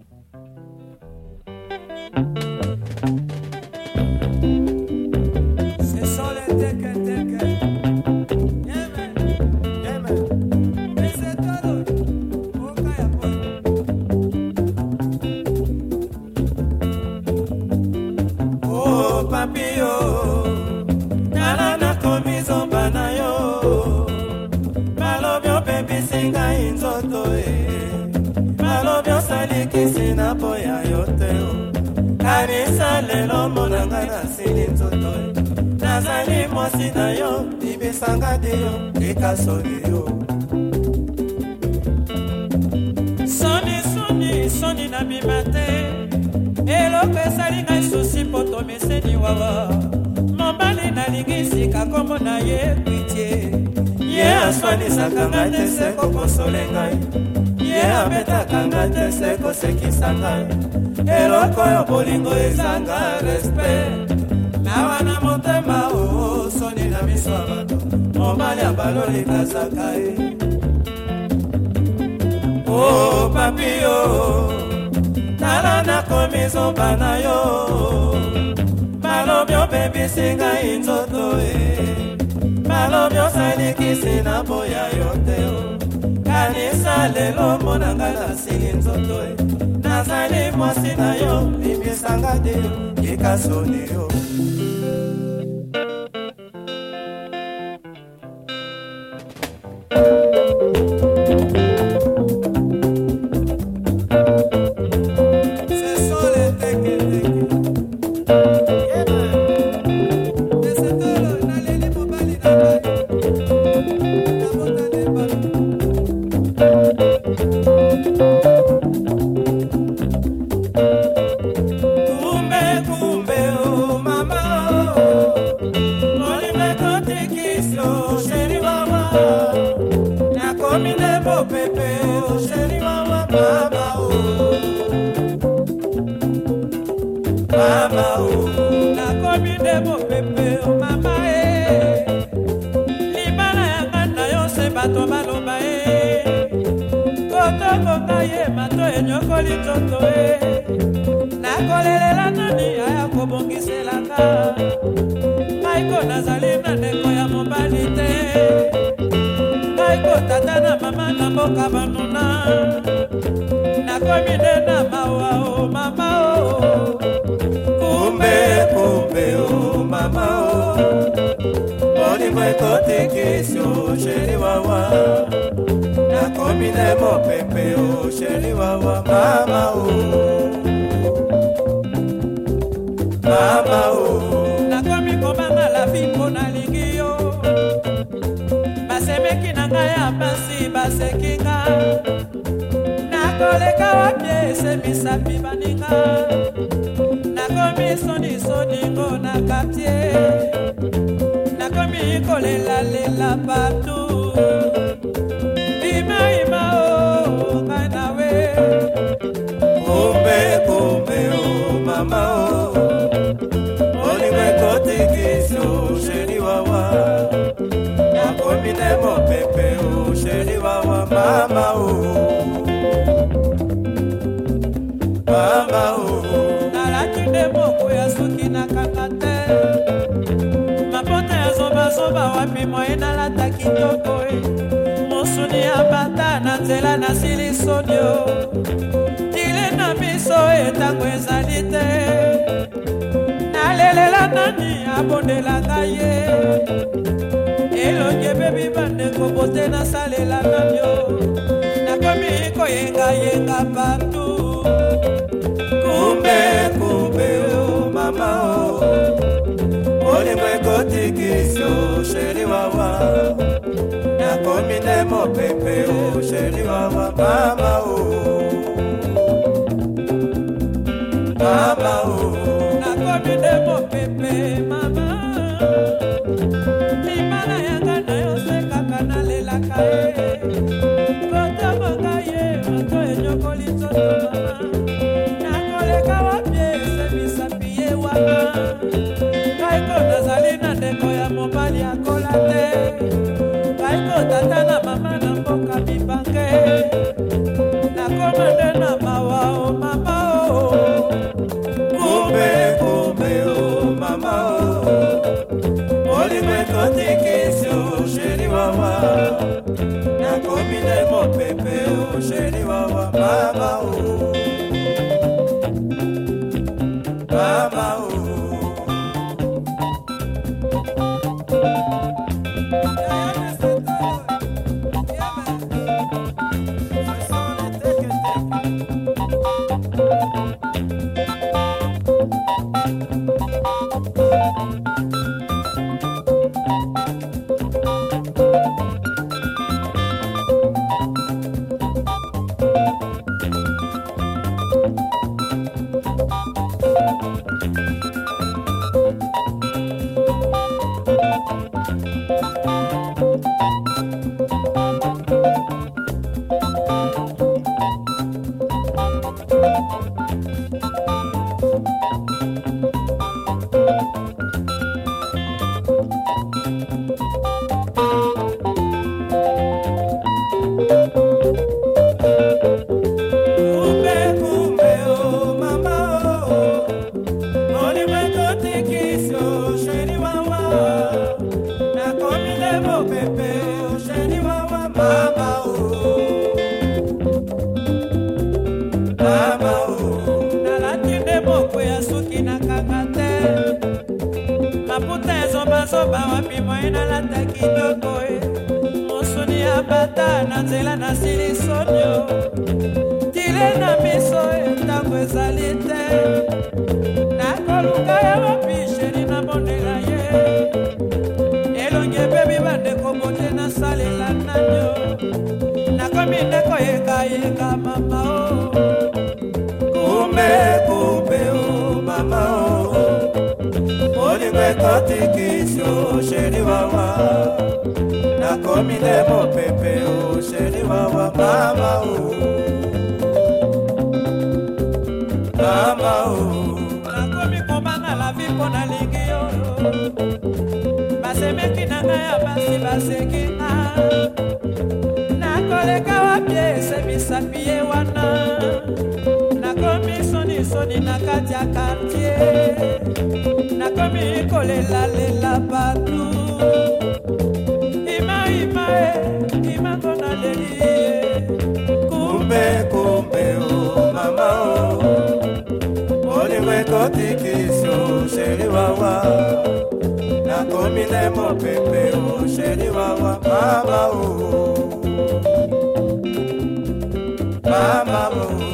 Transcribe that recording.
Kanisa lelo monanga na sili nzoto nazali mwasi na yo ibisanga te yo ekasoni yo soni na bimate eloko esali ngai susi poto meseni wawa mobali nalingi kombo na ye pitie ye aswanisaka ngai te se kokonsole ngai ye abetaka ngai te se kosekisa ngai eloko yo bolingo ezanga respect nawa na motema o soni na miso ya bato mobali ya baloli kazaka ye o papio tala nakomi zomba na yo balobi obebisi ngai nzoto e balobi osalikisi na boya yo te o kanisa lelo monanga nasili nzoto e nazali mwasi na yo libisanga te yo ekasoni yo Mama mama oh, mama oh. Soba wapi mwaina lata kitoko Mosuni abata na nzela na silisonyo Tile na miso tango ezalite Nakoluka ya wapi sheri na mondela ye Elonge bebi bande komote na salela nanyo Nakomi ndeko yeka yeka mama o Kumbe kumbe o mama o Olimwe kotikisyo sheri wawa Nakomi demo pepe o sheri wawa mama o Mama o Nakomi kombanga la vie pona lingi yo Basemeki na ngaya basi baseki na Nakoleka wapye semisapie wana Nakomi soni soni na kati ya quartier Nakomi kolela lela batu Ima ima ima kona lelie Kumbe kumbe o mama o Olimwe kotikisyo sheri wawa Nakomi nemo pepe o sheri wawa mama o Mama o